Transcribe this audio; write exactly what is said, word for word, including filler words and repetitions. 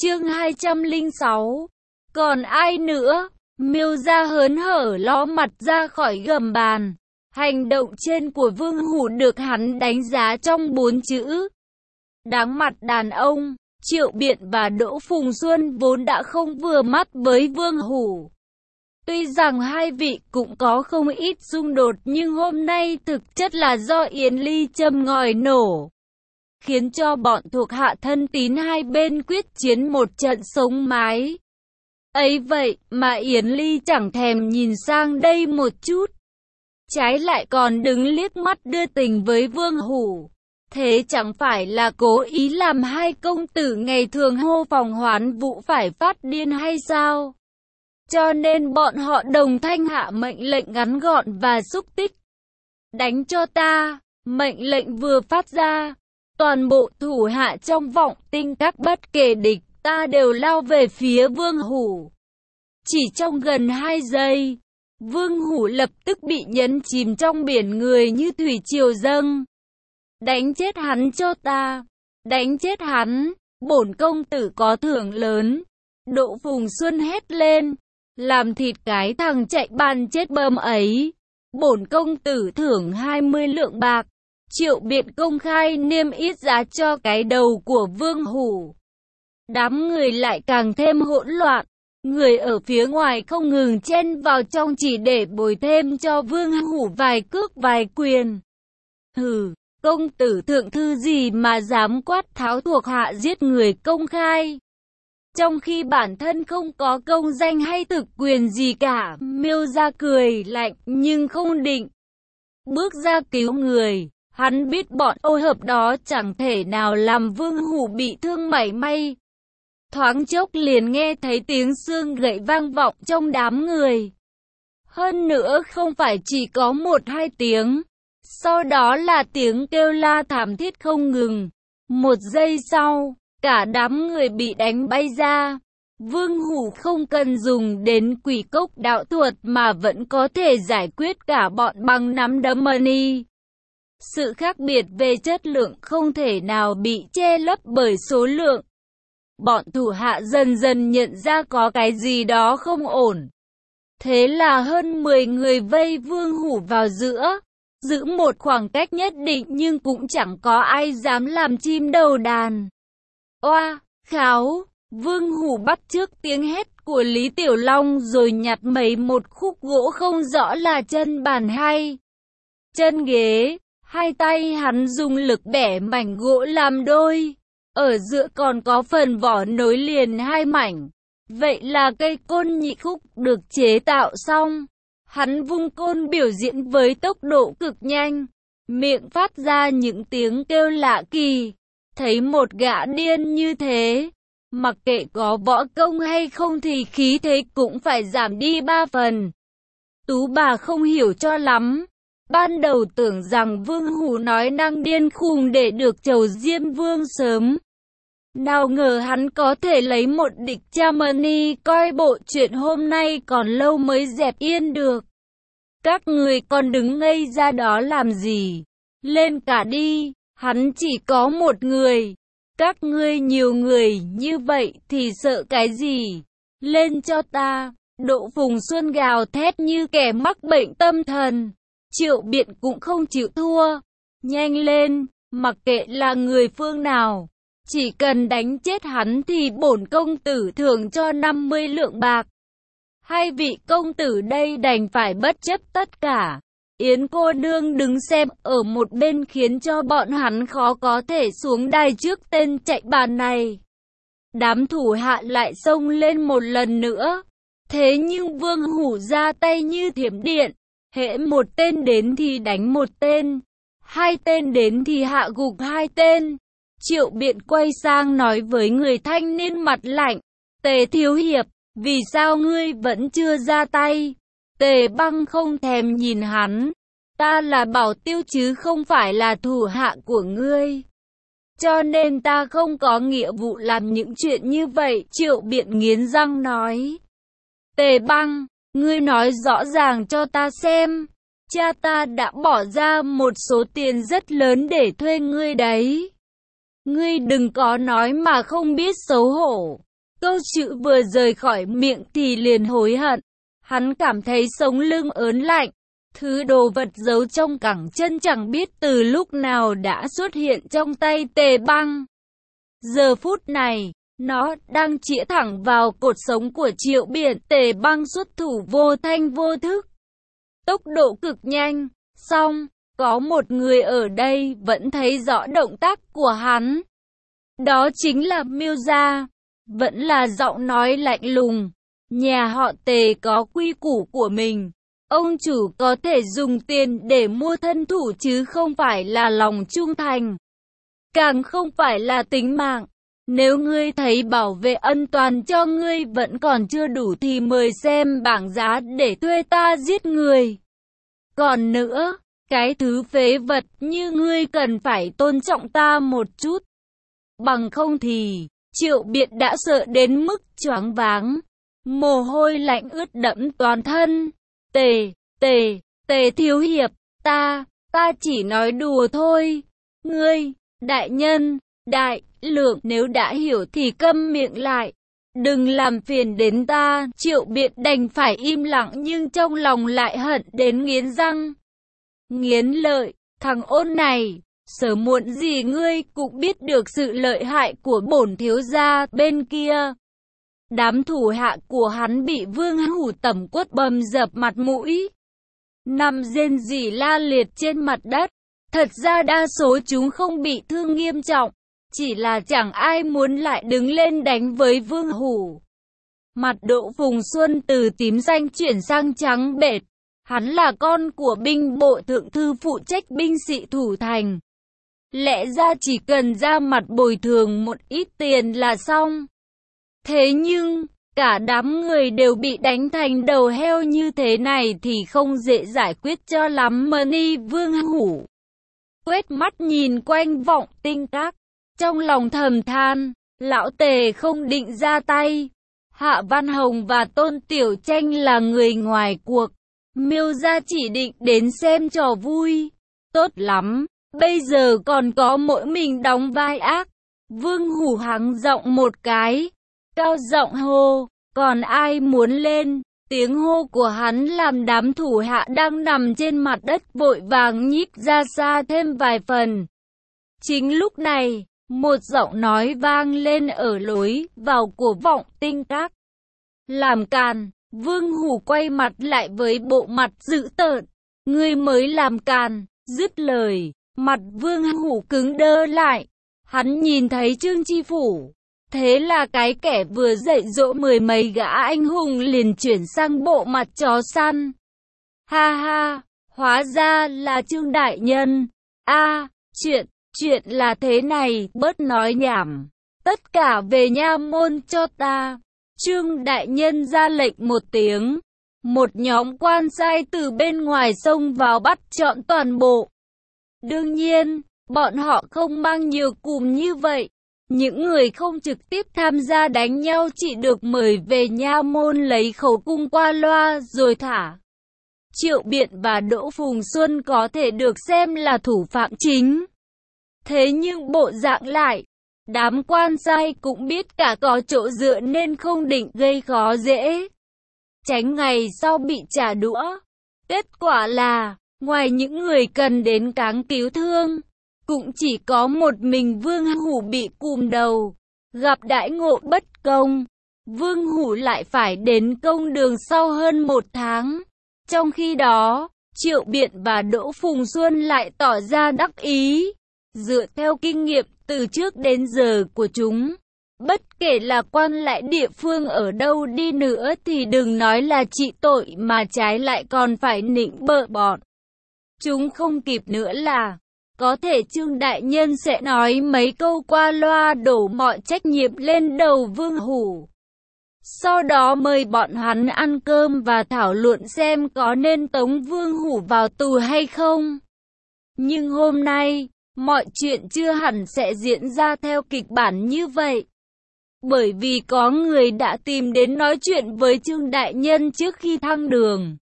Chương hai trăm lẻ sáu. Còn ai nữa? Miêu Gia hớn hở ló mặt ra khỏi gầm bàn. Hành động trên của Vương Hủ được hắn đánh giá trong bốn chữ. Đáng mặt đàn ông. Triệu Biện và Đỗ Phùng Xuân vốn đã không vừa mắt với Vương Hủ. Tuy rằng hai vị cũng có không ít xung đột, nhưng hôm nay thực chất là do Yến Ly châm ngòi nổ, khiến cho bọn thuộc hạ thân tín hai bên quyết chiến một trận sống mái. Ấy vậy mà Yến Ly chẳng thèm nhìn sang đây một chút, trái lại còn đứng liếc mắt đưa tình với Vương Hủ. Thế chẳng phải là cố ý làm hai công tử ngày thường hô phòng hoán vũ phải phát điên hay sao? Cho nên bọn họ đồng thanh hạ mệnh lệnh ngắn gọn và xúc tích. Đánh cho ta! Mệnh lệnh vừa phát ra, toàn bộ thủ hạ trong vọng tinh các bất kể địch ta đều lao về phía Vương Hủ. Chỉ trong gần hai giây, Vương Hủ lập tức bị nhấn chìm trong biển người như thủy triều dâng. Đánh chết hắn cho ta! Đánh chết hắn! Bổn công tử có thưởng lớn! Đỗ Phùng Xuân hét lên. Làm thịt cái thằng chạy bàn chết bơm ấy! Bổn công tử thưởng hai mươi lượng bạc! Triệu Biện công khai niêm yết giá cho cái đầu của Vương Hủ. Đám người lại càng thêm hỗn loạn. Người ở phía ngoài không ngừng chen vào trong chỉ để bồi thêm cho Vương Hủ vài cước vài quyền. Hừ, công tử thượng thư gì mà dám quát tháo thuộc hạ giết người công khai? Trong khi bản thân không có công danh hay thực quyền gì cả. Miêu Gia cười lạnh nhưng không định bước ra cứu người. Hắn biết bọn ô hợp đó chẳng thể nào làm Vương Hủ bị thương mảy may. Thoáng chốc liền nghe thấy tiếng xương gậy vang vọng trong đám người. Hơn nữa không phải chỉ có một hai tiếng. Sau đó là tiếng kêu la thảm thiết không ngừng. Một giây sau, cả đám người bị đánh bay ra. Vương Hủ không cần dùng đến quỷ cốc đạo thuật mà vẫn có thể giải quyết cả bọn bằng nắm đấm money. Sự khác biệt về chất lượng không thể nào bị che lấp bởi số lượng. Bọn thủ hạ dần dần nhận ra có cái gì đó không ổn. Thế là hơn mười người vây Vương Hủ vào giữa, giữ một khoảng cách nhất định nhưng cũng chẳng có ai dám làm chim đầu đàn. Oa, kháo! Vương Hủ bắt chước tiếng hét của Lý Tiểu Long rồi nhặt mấy một khúc gỗ không rõ là chân bàn hay chân ghế. Hai tay hắn dùng lực bẻ mảnh gỗ làm đôi. Ở giữa còn có phần vỏ nối liền hai mảnh. Vậy là cây côn nhị khúc được chế tạo xong. Hắn vung côn biểu diễn với tốc độ cực nhanh, miệng phát ra những tiếng kêu lạ kỳ. Thấy một gã điên như thế, mặc kệ có võ công hay không thì khí thế cũng phải giảm đi ba phần. Tú bà không hiểu cho lắm. Ban đầu tưởng rằng Vương Hủ nói năng điên khùng để được chầu Diêm Vương sớm. Nào ngờ hắn có thể lấy một địch cha money, coi bộ chuyện hôm nay còn lâu mới dẹp yên được. Các người còn đứng ngây ra đó làm gì? Lên cả đi, hắn chỉ có một người. Các ngươi nhiều người như vậy thì sợ cái gì? Lên cho ta! Đỗ Phùng Xuân gào thét như kẻ mắc bệnh tâm thần. Triệu Biện cũng không chịu thua. Nhanh lên, mặc kệ là người phương nào, chỉ cần đánh chết hắn thì bổn công tử thưởng cho năm mươi lượng bạc. Hai vị công tử đây đành phải bất chấp tất cả. Yến cô nương đứng xem ở một bên khiến cho bọn hắn khó có thể xuống đài trước tên chạy bàn này. Đám thủ hạ lại xông lên một lần nữa. Thế nhưng Vương Hủ ra tay như thiểm điện. Hễ một tên đến thì đánh một tên, hai tên đến thì hạ gục hai tên. Triệu Biện quay sang nói với người thanh niên mặt lạnh. Tề thiếu hiệp, vì sao ngươi vẫn chưa ra tay? Tề Băng không thèm nhìn hắn. Ta là bảo tiêu chứ không phải là thủ hạ của ngươi. Cho nên ta không có nghĩa vụ làm những chuyện như vậy. Triệu Biện nghiến răng nói. Tề Băng, ngươi nói rõ ràng cho ta xem. Cha ta đã bỏ ra một số tiền rất lớn để thuê ngươi đấy. Ngươi đừng có nói mà không biết xấu hổ. Câu chữ vừa rời khỏi miệng thì liền hối hận. Hắn cảm thấy sống lưng ớn lạnh. Thứ đồ vật giấu trong cẳng chân chẳng biết từ lúc nào đã xuất hiện trong tay Tề Băng. Giờ phút này, nó đang chĩa thẳng vào cột sống của Triệu Biển. Tề Băng xuất thủ vô thanh vô thức. Tốc độ cực nhanh, song, có một người ở đây vẫn thấy rõ động tác của hắn. Đó chính là Miêu Gia. Vẫn là giọng nói lạnh lùng. Nhà họ Tề có quy củ của mình. Ông chủ có thể dùng tiền để mua thân thủ chứ không phải là lòng trung thành. Càng không phải là tính mạng. Nếu ngươi thấy bảo vệ ân toàn cho ngươi vẫn còn chưa đủ thì mời xem bảng giá để thuê ta giết người. Còn nữa, cái thứ phế vật như ngươi cần phải tôn trọng ta một chút. Bằng không thì, Triệu Biện đã sợ đến mức choáng váng. Mồ hôi lạnh ướt đẫm toàn thân. Tề, tề, tề thiếu hiệp, ta, ta chỉ nói đùa thôi. Ngươi, đại nhân, đại lượng nếu đã hiểu thì câm miệng lại. Đừng làm phiền đến ta. Triệu Biện đành phải im lặng nhưng trong lòng lại hận đến nghiến răng. Nghiến lợi, thằng ôn này, sớm muộn gì ngươi cũng biết được sự lợi hại của bổn thiếu gia bên kia. Đám thủ hạ của hắn bị Vương Hủ tẩm quất bầm dập mặt mũi. Nằm rên rỉ la liệt trên mặt đất. Thật ra đa số chúng không bị thương nghiêm trọng. Chỉ là chẳng ai muốn lại đứng lên đánh với Vương Hủ. Mặt Đỗ Phùng Xuân từ tím xanh chuyển sang trắng bệch. Hắn là con của binh bộ thượng thư phụ trách binh sĩ thủ thành. Lẽ ra chỉ cần ra mặt bồi thường một ít tiền là xong. Thế nhưng, cả đám người đều bị đánh thành đầu heo như thế này thì không dễ giải quyết cho lắm mà ni Vương Hủ. Quét mắt nhìn quanh Vọng Tinh Các, trong lòng thầm than, lão Tề không định ra tay. Hạ Văn Hồng và Tôn Tiểu Tranh là người ngoài cuộc. Miêu Gia chỉ định đến xem trò vui. Tốt lắm, bây giờ còn có mỗi mình đóng vai ác. Vương Hủ hắng giọng một cái, cao giọng hô, còn ai muốn lên? Tiếng hô của hắn làm đám thủ hạ đang nằm trên mặt đất vội vàng nhích ra xa thêm vài phần. Chính lúc này, một giọng nói vang lên ở lối vào của Vọng Tinh Các. Làm càn. Vương Hủ quay mặt lại với bộ mặt dữ tợn. Ngươi mới làm càn. Dứt lời, mặt Vương Hủ cứng đơ lại. Hắn nhìn thấy Trương Chi Phủ. Thế là cái kẻ vừa dạy dỗ mười mấy gã anh hùng liền chuyển sang bộ mặt chó săn. Ha ha, hóa ra là Trương đại nhân. A, à, chuyện, chuyện là thế này, bớt nói nhảm. Tất cả về nha môn cho ta. Trương đại nhân ra lệnh một tiếng. Một nhóm quan sai từ bên ngoài xông vào bắt trọn toàn bộ. Đương nhiên, bọn họ không mang nhiều cùm như vậy. Những người không trực tiếp tham gia đánh nhau chỉ được mời về nha môn lấy khẩu cung qua loa rồi thả. Triệu Biện và Đỗ Phùng Xuân có thể được xem là thủ phạm chính. Thế nhưng bộ dạng lại, đám quan sai cũng biết cả có chỗ dựa nên không định gây khó dễ. Tránh ngày sau bị trả đũa. Kết quả là, ngoài những người cần đến cáng cứu thương, cũng chỉ có một mình Vương Hủ bị cùm đầu. Gặp đãi ngộ bất công, Vương Hủ lại phải đến công đường sau hơn một tháng. Trong khi đó, Triệu Biện và Đỗ Phùng Xuân lại tỏ ra đắc ý. Dựa theo kinh nghiệm từ trước đến giờ của chúng, bất kể là quan lại địa phương ở đâu đi nữa thì đừng nói là trị tội mà trái lại còn phải nịnh bợ bọn. Chúng không kịp nữa là, có thể Trương đại nhân sẽ nói mấy câu qua loa đổ mọi trách nhiệm lên đầu Vương Hủ. Sau đó mời bọn hắn ăn cơm và thảo luận xem có nên tống Vương Hủ vào tù hay không. Nhưng hôm nay, mọi chuyện chưa hẳn sẽ diễn ra theo kịch bản như vậy. Bởi vì có người đã tìm đến nói chuyện với Trương đại nhân trước khi thăng đường.